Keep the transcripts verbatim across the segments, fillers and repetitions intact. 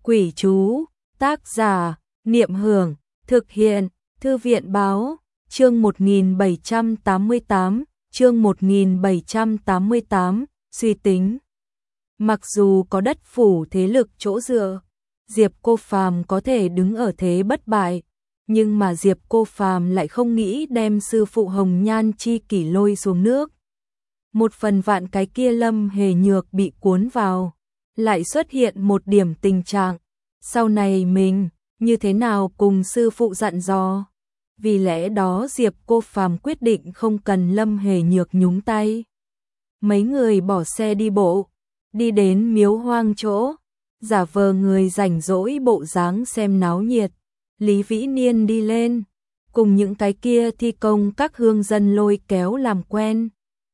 Quỷ chú, tác giả, Niệm Hưởng, thực hiện, Thư viện báo, chương một nghìn bảy trăm tám mươi tám, chương một nghìn bảy trăm tám mươi tám, suy tính. Mặc dù có đất phủ thế lực chỗ dựa, Diệp Cô Phàm có thể đứng ở thế bất bại, nhưng mà Diệp Cô Phàm lại không nghĩ đem sư phụ Hồng Nhan chi kỷ lôi xuống nước. Một phần vạn cái kia Lâm Hề Nhược bị cuốn vào, lại xuất hiện một điểm tình trạng, sau này mình như thế nào cùng sư phụ dặn dò. Vì lẽ đó Diệp Cô Phàm quyết định không cần Lâm Hề Nhược nhúng tay. Mấy người bỏ xe đi bộ, đi đến miếu hoang chỗ, giả vờ người rảnh rỗi bộ dáng xem náo nhiệt. Lý Vĩ Niên đi lên, cùng những cái kia thi công các hương dân lôi kéo làm quen.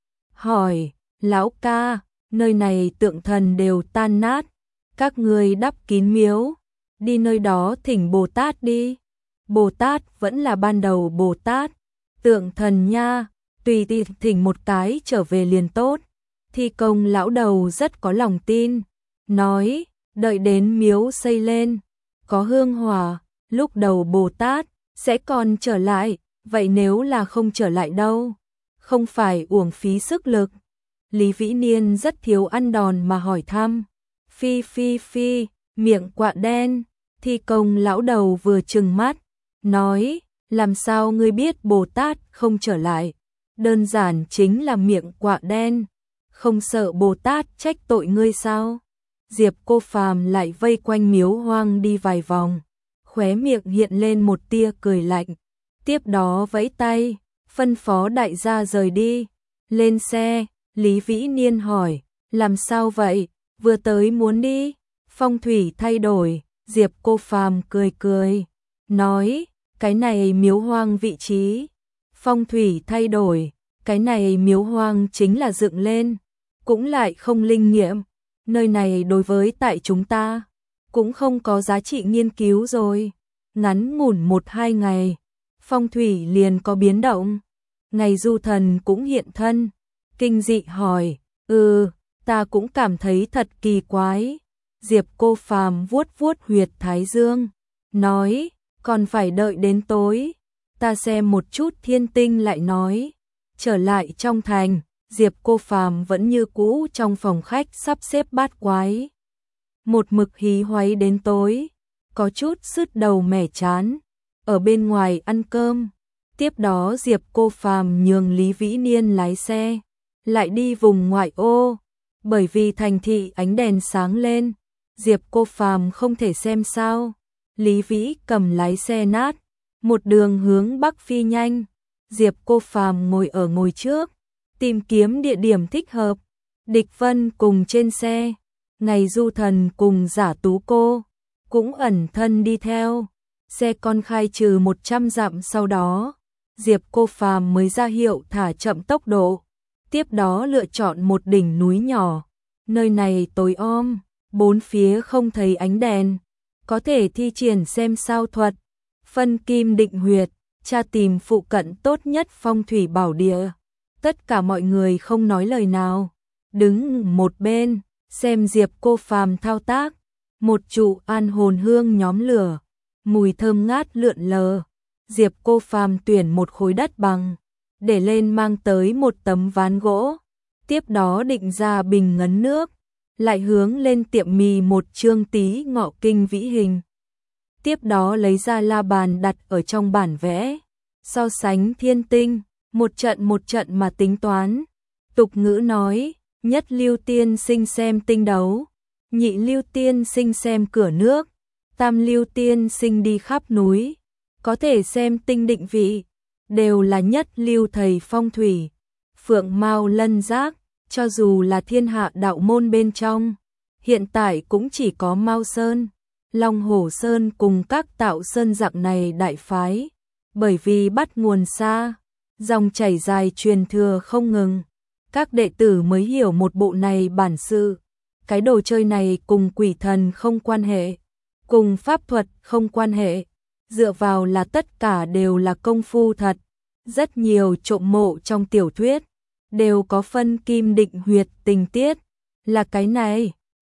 Hỏi, lão ca, nơi này tượng thần đều tan nát, các người đắp kín miếu, đi nơi đó thỉnh Bồ Tát đi. Bồ Tát vẫn là ban đầu Bồ Tát, tượng thần nha, tùy tì thỉnh một cái trở về liền tốt. Thi công lão đầu rất có lòng tin, nói, đợi đến miếu xây lên, có hương hỏa, lúc đầu Bồ Tát sẽ còn trở lại, vậy nếu là không trở lại đâu, không phải uổng phí sức lực. Lý Vĩ Niên rất thiếu ăn đòn mà hỏi thăm. Phi phi phi, miệng quạ đen. Thi công lão đầu vừa trừng mắt, nói, làm sao ngươi biết Bồ Tát không trở lại? Đơn giản chính là miệng quạ đen, không sợ Bồ Tát trách tội ngươi sao? Diệp Cô Phàm lại vây quanh miếu hoang đi vài vòng, khóe miệng hiện lên một tia cười lạnh, tiếp đó vẫy tay, phân phó đại gia rời đi. Lên xe, Lý Vĩ Niên hỏi, làm sao vậy, vừa tới muốn đi, phong thủy thay đổi. Diệp Cô Phàm cười cười, nói, cái này miếu hoang vị trí, phong thủy thay đổi, cái này miếu hoang chính là dựng lên, cũng lại không linh nghiệm, nơi này đối với tại chúng ta, cũng không có giá trị nghiên cứu rồi. Ngắn ngủn một hai ngày, phong thủy liền có biến động. Ngày du thần cũng hiện thân, kinh dị hỏi, ừ, ta cũng cảm thấy thật kỳ quái. Diệp Cô Phàm vuốt vuốt huyệt thái dương, nói, còn phải đợi đến tối, ta xem một chút thiên tinh lại nói. Trở lại trong thành, Diệp Cô Phàm vẫn như cũ trong phòng khách sắp xếp bát quái. Một mực hí hoáy đến tối, có chút sứt đầu mẻ chán, ở bên ngoài ăn cơm. Tiếp đó Diệp Cô Phàm nhường Lý Vĩ Niên lái xe, lại đi vùng ngoại ô, bởi vì thành thị ánh đèn sáng lên, Diệp Cô Phàm không thể xem sao. Lý Vĩ cầm lái xe nát, một đường hướng bắc phi nhanh. Diệp Cô Phàm ngồi ở ngồi trước, tìm kiếm địa điểm thích hợp. Địch Vân cùng trên xe, Ngày du thần cùng Giả Tú cô cũng ẩn thân đi theo. Xe con khai trừ một trăm dặm sau đó, Diệp Cô Phàm mới ra hiệu thả chậm tốc độ. Tiếp đó lựa chọn một đỉnh núi nhỏ, nơi này tối om, bốn phía không thấy ánh đèn, có thể thi triển xem sao thuật, phân kim định huyệt, tra tìm phụ cận tốt nhất phong thủy bảo địa. Tất cả mọi người không nói lời nào, đứng một bên, xem Diệp Cô Phàm thao tác. Một trụ an hồn hương nhóm lửa, mùi thơm ngát lượn lờ. Diệp Cô Phàm tuyển một khối đất bằng, để lên mang tới một tấm ván gỗ. Tiếp đó định ra bình ngấn nước, lại hướng lên tiệm mì một chương tí ngọ kinh vĩ hình. Tiếp đó lấy ra la bàn đặt ở trong bản vẽ, so sánh thiên tinh, một trận một trận mà tính toán. Tục ngữ nói, nhất lưu tiên sinh xem tinh đấu, nhị lưu tiên sinh xem cửa nước, tam lưu tiên sinh đi khắp núi, có thể xem tinh định vị, đều là nhất lưu thầy phong thủy. Phượng Mao Lân Giác, cho dù là thiên hạ đạo môn bên trong, hiện tại cũng chỉ có Mao Sơn, Long Hổ Sơn cùng các tạo sơn dạng này đại phái, bởi vì bắt nguồn xa, dòng chảy dài truyền thừa không ngừng, các đệ tử mới hiểu một bộ này bản sự. Cái đồ chơi này cùng quỷ thần không quan hệ, cùng pháp thuật không quan hệ, dựa vào là tất cả đều là công phu thật. Rất nhiều trộm mộ trong tiểu thuyết đều có phân kim định huyệt tình tiết, là cái này,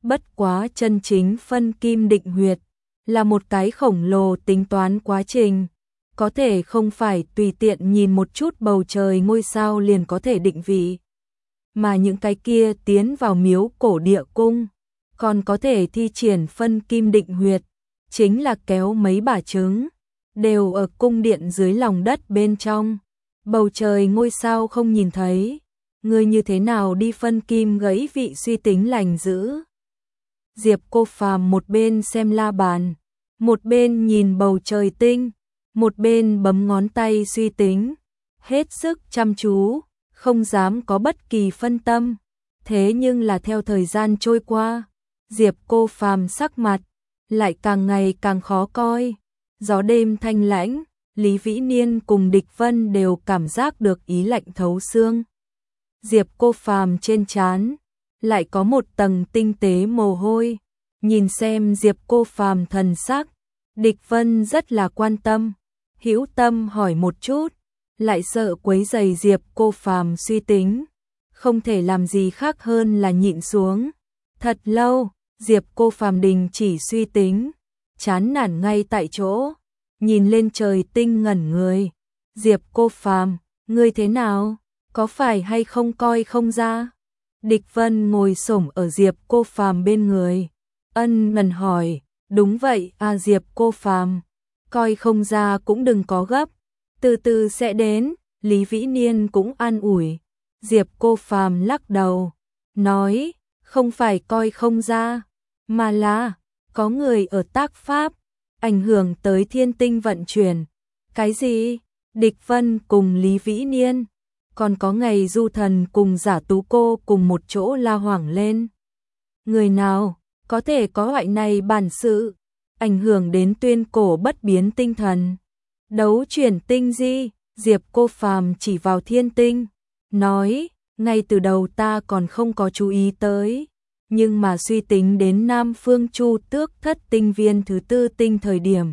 Bất quá chân chính phân kim định huyệt là một cái khổng lồ tính toán quá trình, có thể không phải tùy tiện nhìn một chút bầu trời ngôi sao liền có thể định vị, mà những cái kia tiến vào miếu cổ địa cung, còn có thể thi triển phân kim định huyệt, chính là kéo mấy bả trứng, đều ở cung điện dưới lòng đất bên trong, bầu trời ngôi sao không nhìn thấy, ngươi như thế nào đi phân kim gãy vị suy tính lành dữ. Diệp Cô Phàm một bên xem la bàn, một bên nhìn bầu trời tinh, một bên bấm ngón tay suy tính, hết sức chăm chú, không dám có bất kỳ phân tâm. Thế nhưng là theo thời gian trôi qua, Diệp Cô Phàm sắc mặt lại càng ngày càng khó coi. Gió đêm thanh lãnh, Lý Vĩ Niên cùng Địch Vân đều cảm giác được ý lạnh thấu xương. Diệp Cô Phàm trên trán lại có một tầng tinh tế mồ hôi, nhìn xem Diệp Cô Phàm thần sắc, Địch Vân rất là quan tâm, hữu tâm hỏi một chút, lại sợ quấy rầy Diệp Cô Phàm suy tính, không thể làm gì khác hơn là nhịn xuống. Thật lâu, Diệp Cô Phàm đình chỉ suy tính, chán nản ngay tại chỗ, nhìn lên trời tinh ngẩn người. Diệp Cô Phàm, ngươi thế nào? Có phải hay không coi không ra? Địch Vân ngồi xổm ở Diệp Cô Phàm bên người, ân ngần hỏi, đúng vậy à Diệp Cô Phàm, coi không ra cũng đừng có gấp, từ từ sẽ đến. Lý Vĩ Niên cũng an ủi. Diệp Cô Phàm lắc đầu, nói, không phải coi không ra, mà là có người ở tác pháp, ảnh hưởng tới thiên tinh vận chuyển. Cái gì? Địch Vân cùng Lý Vĩ Niên, còn có ngày Du Thần cùng Giả Tú Cô cùng một chỗ la hoảng lên. Người nào có thể có loại này bản sự, ảnh hưởng đến tuyên cổ bất biến tinh thần? Đấu chuyển tinh di? Diệp Cô Phàm chỉ vào thiên tinh, nói, ngay từ đầu ta còn không có chú ý tới, nhưng mà suy tính đến Nam Phương Chu Tước Thất tinh viên thứ tư tinh thời điểm,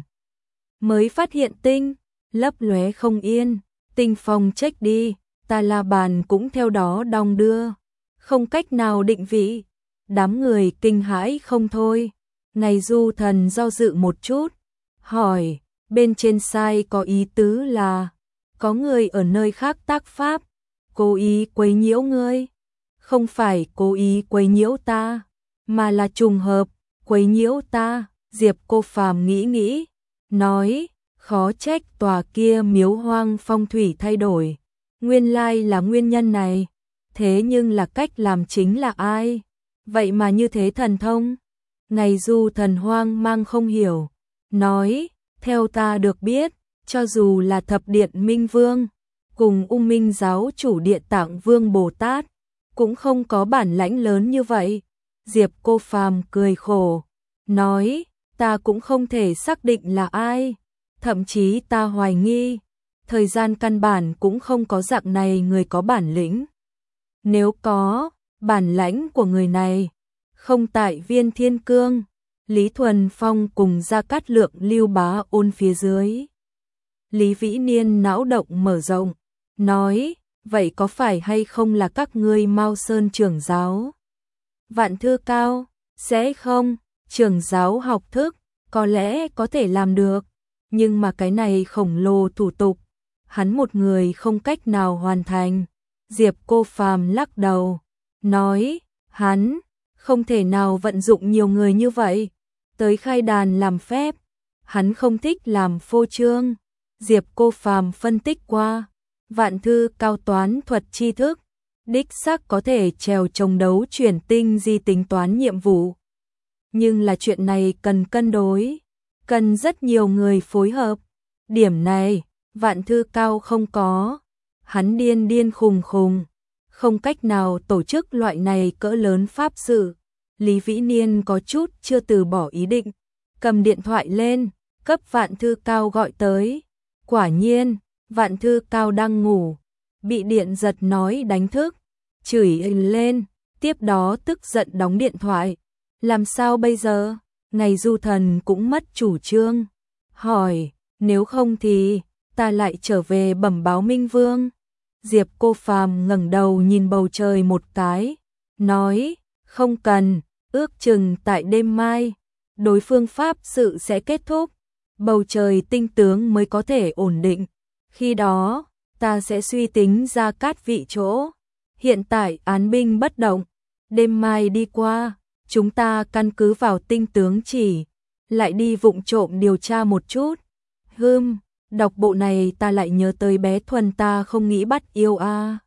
mới phát hiện tinh lấp lóe không yên, tinh phong trách đi, ta la bàn cũng theo đó đong đưa, không cách nào định vị. Đám người kinh hãi không thôi. Ngày Du Thần do dự một chút, hỏi, bên trên sai có ý tứ là có người ở nơi khác tác pháp, cố ý quấy nhiễu ngươi? Không phải cố ý quấy nhiễu ta, mà là trùng hợp quấy nhiễu ta. Diệp Cô Phàm nghĩ nghĩ, nói, khó trách tòa kia miếu hoang phong thủy thay đổi, nguyên lai là nguyên nhân này. Thế nhưng là cách làm chính là ai? Vậy mà như thế thần thông? Ngày Du Thần hoang mang không hiểu, nói, theo ta được biết, cho dù là Thập Điện Minh Vương cùng U Minh giáo chủ Địa Tạng Vương Bồ Tát cũng không có bản lãnh lớn như vậy. Diệp Cô Phàm cười khổ, nói, ta cũng không thể xác định là ai, thậm chí ta hoài nghi, thời gian căn bản cũng không có dạng này người có bản lĩnh. Nếu có, bản lãnh của người này không tại Viên Thiên Cương, Lý Thuần Phong cùng Gia Cát Lượng Lưu Bá Ôn phía dưới. Lý Vĩ Niên não động mở rộng, nói, vậy có phải hay không là các ngươi Mao Sơn trưởng giáo? Vạn Thư Cao, sẽ không, trưởng giáo học thức, có lẽ có thể làm được, nhưng mà cái này khổng lồ thủ tục, hắn một người không cách nào hoàn thành. Diệp Cô Phàm lắc đầu, nói, hắn không thể nào vận dụng nhiều người như vậy tới khai đàn làm phép, hắn không thích làm phô trương. Diệp Cô Phàm phân tích qua, Vạn Thư Cao toán thuật tri thức, đích xác có thể trèo chống đấu chuyển tinh di tính toán nhiệm vụ. Nhưng là chuyện này cần cân đối, cần rất nhiều người phối hợp. Điểm này, Vạn Thư Cao không có, hắn điên điên khùng khùng, không cách nào tổ chức loại này cỡ lớn pháp sự. Lý Vĩ Niên có chút chưa từ bỏ ý định, cầm điện thoại lên, cấp Vạn Thư Cao gọi tới. Quả nhiên, Vạn Thư Cao đang ngủ, bị điện giật nói đánh thức, chửi lên, tiếp đó tức giận đóng điện thoại. Làm sao bây giờ? Ngày Du Thần cũng mất chủ trương, hỏi, nếu không thì ta lại trở về bẩm báo Minh Vương. Diệp Cô Phàm ngẩng đầu nhìn bầu trời một cái, nói, không cần, ước chừng tại đêm mai, đối phương pháp sự sẽ kết thúc, bầu trời tinh tướng mới có thể ổn định. Khi đó, ta sẽ suy tính ra cát vị chỗ. Hiện tại án binh bất động, đêm mai đi qua, chúng ta căn cứ vào tinh tướng chỉ, lại đi vụng trộm điều tra một chút. Hừm, đọc bộ này ta lại nhớ tới bé Thuần ta không nghĩ bắt yêu a.